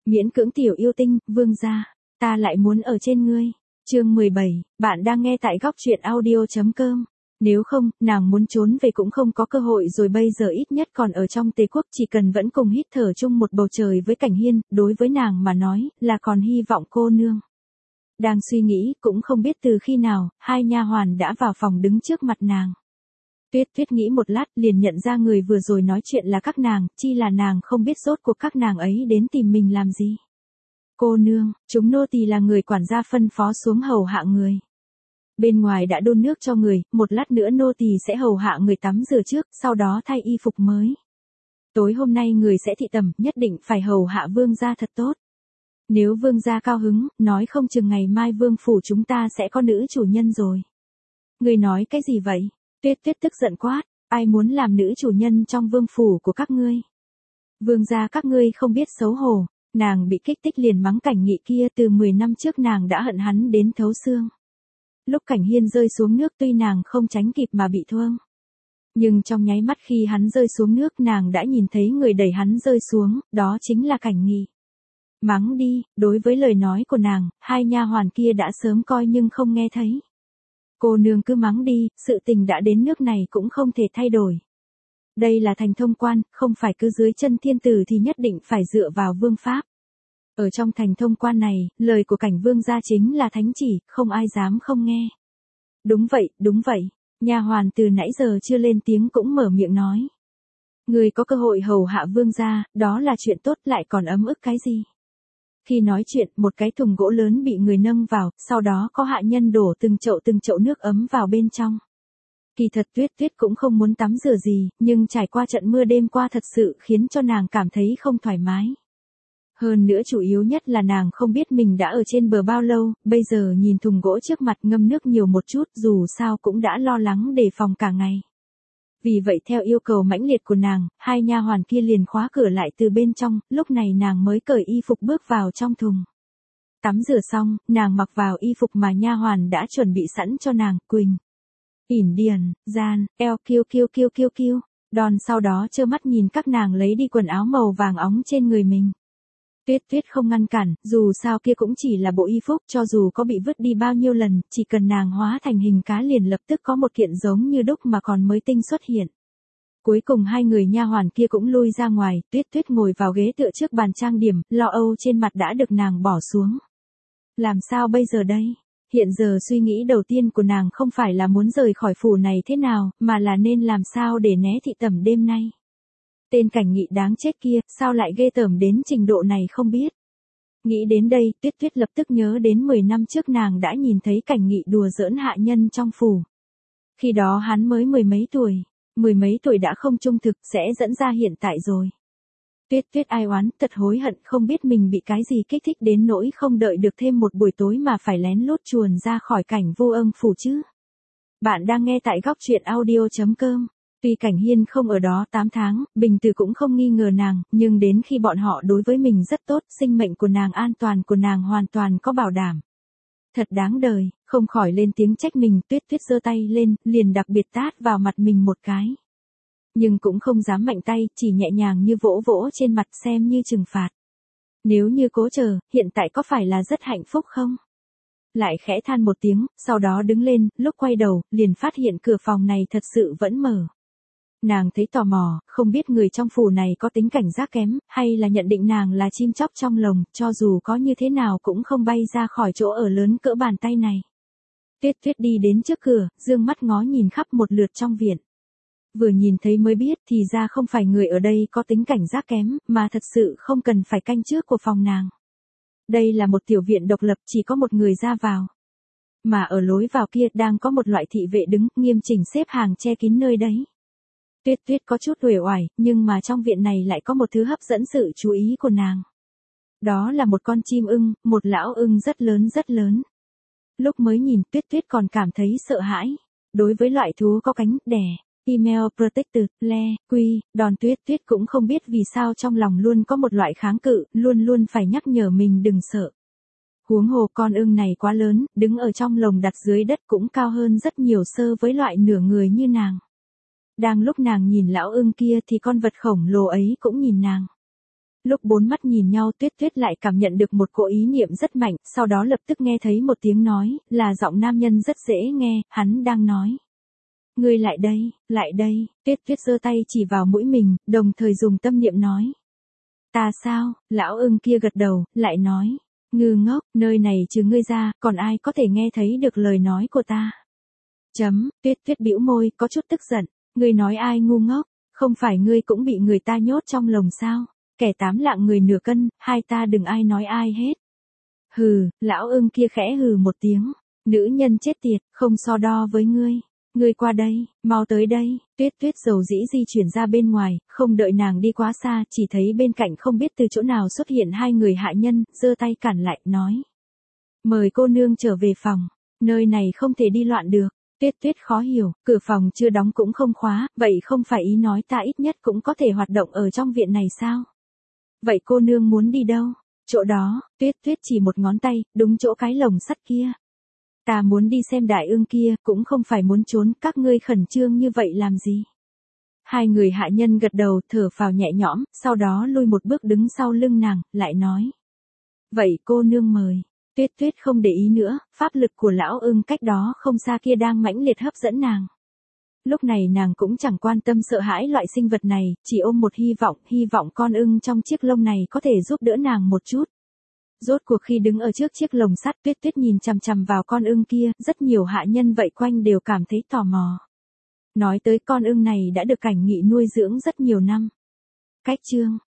Miễn cưỡng tiểu yêu tinh, vương gia, ta lại muốn ở trên ngươi. Chương 17, bạn đang nghe tại góc truyện audio.com. Nếu không, nàng muốn trốn về cũng không có cơ hội rồi, bây giờ ít nhất còn ở trong Tề quốc, chỉ cần vẫn cùng hít thở chung một bầu trời với Cảnh Hiên, đối với nàng mà nói, là còn hy vọng cô nương. Đang suy nghĩ, cũng không biết từ khi nào, hai nha hoàn đã vào phòng đứng trước mặt nàng. Tuyết nghĩ một lát, liền nhận ra người vừa rồi nói chuyện là các nàng, chi là nàng không biết rốt cuộc các nàng ấy đến tìm mình làm gì. Cô nương, chúng nô tỳ là người quản gia phân phó xuống hầu hạ người. Bên ngoài đã đun nước cho người, một lát nữa nô tỳ sẽ hầu hạ người tắm rửa trước, sau đó thay y phục mới. Tối hôm nay người sẽ thị tẩm, nhất định phải hầu hạ vương gia thật tốt. Nếu vương gia cao hứng, nói không chừng ngày mai vương phủ chúng ta sẽ có nữ chủ nhân rồi. Người nói cái gì vậy? Tuyết tức giận quát, ai muốn làm nữ chủ nhân trong vương phủ của các ngươi? Vương gia các ngươi không biết xấu hổ. Nàng bị kích thích liền mắng Cảnh Nghị kia, từ 10 năm trước nàng đã hận hắn đến thấu xương. Lúc Cảnh Hiên rơi xuống nước tuy nàng không tránh kịp mà bị thương. Nhưng trong nháy mắt khi hắn rơi xuống nước nàng đã nhìn thấy người đẩy hắn rơi xuống, đó chính là Cảnh Nghị. Mắng đi, đối với lời nói của nàng, hai nha hoàn kia đã sớm coi nhưng không nghe thấy. Cô nương cứ mắng đi, sự tình đã đến nước này cũng không thể thay đổi. Đây là thành thông quan, không phải cứ dưới chân thiên tử thì nhất định phải dựa vào vương pháp. Ở trong thành thông quan này, lời của Cảnh vương gia chính là thánh chỉ, không ai dám không nghe. Đúng vậy, nha hoàn từ nãy giờ chưa lên tiếng cũng mở miệng nói. Người có cơ hội hầu hạ vương gia, đó là chuyện tốt, lại còn ấm ức cái gì. Khi nói chuyện, một cái thùng gỗ lớn bị người nâng vào, sau đó có hạ nhân đổ từng chậu nước ấm vào bên trong. Kỳ thật Tuyết cũng không muốn tắm rửa gì, nhưng trải qua trận mưa đêm qua thật sự khiến cho nàng cảm thấy không thoải mái. Hơn nữa chủ yếu nhất là nàng không biết mình đã ở trên bờ bao lâu, bây giờ nhìn thùng gỗ trước mặt ngâm nước nhiều một chút, dù sao cũng đã lo lắng đề phòng cả ngày. Vì vậy theo yêu cầu mãnh liệt của nàng, hai nha hoàn kia liền khóa cửa lại từ bên trong, lúc này nàng mới cởi y phục bước vào trong thùng. Tắm rửa xong, nàng mặc vào y phục mà nha hoàn đã chuẩn bị sẵn cho nàng, Quỳnh, ỉn điền, gian, eo kiêu, đòn sau đó trơ mắt nhìn các nàng lấy đi quần áo màu vàng óng trên người mình. Tuyết không ngăn cản, dù sao kia cũng chỉ là bộ y phục, cho dù có bị vứt đi bao nhiêu lần, chỉ cần nàng hóa thành hình cá liền lập tức có một kiện giống như đúc mà còn mới tinh xuất hiện. Cuối cùng hai người nha hoàn kia cũng lui ra ngoài, Tuyết ngồi vào ghế tựa trước bàn trang điểm, lo âu trên mặt đã được nàng bỏ xuống. Làm sao bây giờ đây? Hiện giờ suy nghĩ đầu tiên của nàng không phải là muốn rời khỏi phủ này thế nào, mà là nên làm sao để né thị tẩm đêm nay. Tên Cảnh Nghị đáng chết kia, sao lại ghê tởm đến trình độ này không biết. Nghĩ đến đây, Tuyết lập tức nhớ đến 10 năm trước nàng đã nhìn thấy Cảnh Nghị đùa giỡn hạ nhân trong phủ. Khi đó hắn mới mười mấy tuổi đã không trung thực, sẽ dẫn ra hiện tại rồi. Tuyết ai oán, thật hối hận, không biết mình bị cái gì kích thích đến nỗi không đợi được thêm một buổi tối mà phải lén lút chuồn ra khỏi Cảnh Vô Âng phủ chứ. Bạn đang nghe tại góc truyện audio.com. Tuy Cảnh Hiên không ở đó 8 tháng, Bình Tử cũng không nghi ngờ nàng, nhưng đến khi bọn họ đối với mình rất tốt, sinh mệnh của nàng, an toàn của nàng hoàn toàn có bảo đảm. Thật đáng đời, không khỏi lên tiếng trách mình. Tuyết giơ tay lên, liền đặc biệt tát vào mặt mình một cái. Nhưng cũng không dám mạnh tay, chỉ nhẹ nhàng như vỗ vỗ trên mặt xem như trừng phạt. Nếu như cố chờ, hiện tại có phải là rất hạnh phúc không? Lại khẽ than một tiếng, sau đó đứng lên, lúc quay đầu, liền phát hiện cửa phòng này thật sự vẫn mở. Nàng thấy tò mò, không biết người trong phủ này có tính cảnh giác kém, hay là nhận định nàng là chim chóc trong lồng, cho dù có như thế nào cũng không bay ra khỏi chỗ ở lớn cỡ bàn tay này. Tuyết đi đến trước cửa, dương mắt ngó nhìn khắp một lượt trong viện. Vừa nhìn thấy mới biết thì ra không phải người ở đây có tính cảnh giác kém, mà thật sự không cần phải canh trước của phòng nàng. Đây là một tiểu viện độc lập, chỉ có một người ra vào. Mà ở lối vào kia đang có một loại thị vệ đứng, nghiêm chỉnh xếp hàng che kín nơi đấy. Tuyết có chút uể oải, nhưng mà trong viện này lại có một thứ hấp dẫn sự chú ý của nàng. Đó là một con chim ưng, một lão ưng rất lớn. Lúc mới nhìn Tuyết còn cảm thấy sợ hãi. Đối với loại thú có cánh, đẻ, Female Protected, Le, Quy, đòn Tuyết cũng không biết vì sao trong lòng luôn có một loại kháng cự, luôn phải nhắc nhở mình đừng sợ. Huống hồ con ưng này quá lớn, đứng ở trong lồng đặt dưới đất cũng cao hơn rất nhiều so với loại nửa người như nàng. Đang lúc nàng nhìn lão ưng kia thì con vật khổng lồ ấy cũng nhìn nàng. Lúc bốn mắt nhìn nhau Tuyết Tuyết lại cảm nhận được một cỗ ý niệm rất mạnh, sau đó lập tức nghe thấy một tiếng nói, là giọng nam nhân rất dễ nghe, hắn đang nói. Ngươi lại đây, Tuyết Tuyết giơ tay chỉ vào mũi mình, đồng thời dùng tâm niệm nói. Ta sao, lão ưng kia gật đầu, lại nói. Ngư ngốc, nơi này trừ ngươi ra, còn ai có thể nghe thấy được lời nói của ta? Tuyết Tuyết bĩu môi, có chút tức giận. Ngươi nói ai ngu ngốc, không phải ngươi cũng bị người ta nhốt trong lồng sao? Kẻ 8 lạng người nửa cân, hai ta đừng ai nói ai hết. Hừ, lão ưng kia khẽ hừ một tiếng. Nữ nhân chết tiệt, không so đo với ngươi. Ngươi qua đây, mau tới đây. Tuyết Tuyết dầu dĩ di chuyển ra bên ngoài, không đợi nàng đi quá xa, chỉ thấy bên cạnh không biết từ chỗ nào xuất hiện hai người hạ nhân, giơ tay cản lại, nói. Mời cô nương trở về phòng, nơi này không thể đi loạn được. Tuyết Tuyết khó hiểu, cửa phòng chưa đóng cũng không khóa, vậy không phải ý nói ta ít nhất cũng có thể hoạt động ở trong viện này sao? Vậy cô nương muốn đi đâu? Chỗ đó, Tuyết Tuyết chỉ một ngón tay, đúng chỗ cái lồng sắt kia. Ta muốn đi xem đại ương kia, cũng không phải muốn trốn, các ngươi khẩn trương như vậy làm gì? Hai người hạ nhân gật đầu, thở phào nhẹ nhõm, sau đó lui một bước đứng sau lưng nàng, lại nói. Vậy cô nương mời. Tuyết Tuyết không để ý nữa, pháp lực của lão ưng cách đó không xa kia đang mãnh liệt hấp dẫn nàng. Lúc này nàng cũng chẳng quan tâm sợ hãi loại sinh vật này, chỉ ôm một hy vọng con ưng trong chiếc lông này có thể giúp đỡ nàng một chút. Rốt cuộc khi đứng ở trước chiếc lồng sắt, Tuyết Tuyết nhìn chằm chằm vào con ưng kia, rất nhiều hạ nhân vậy quanh đều cảm thấy tò mò. Nói tới con ưng này đã được Cảnh Nghị nuôi dưỡng rất nhiều năm. Cách chương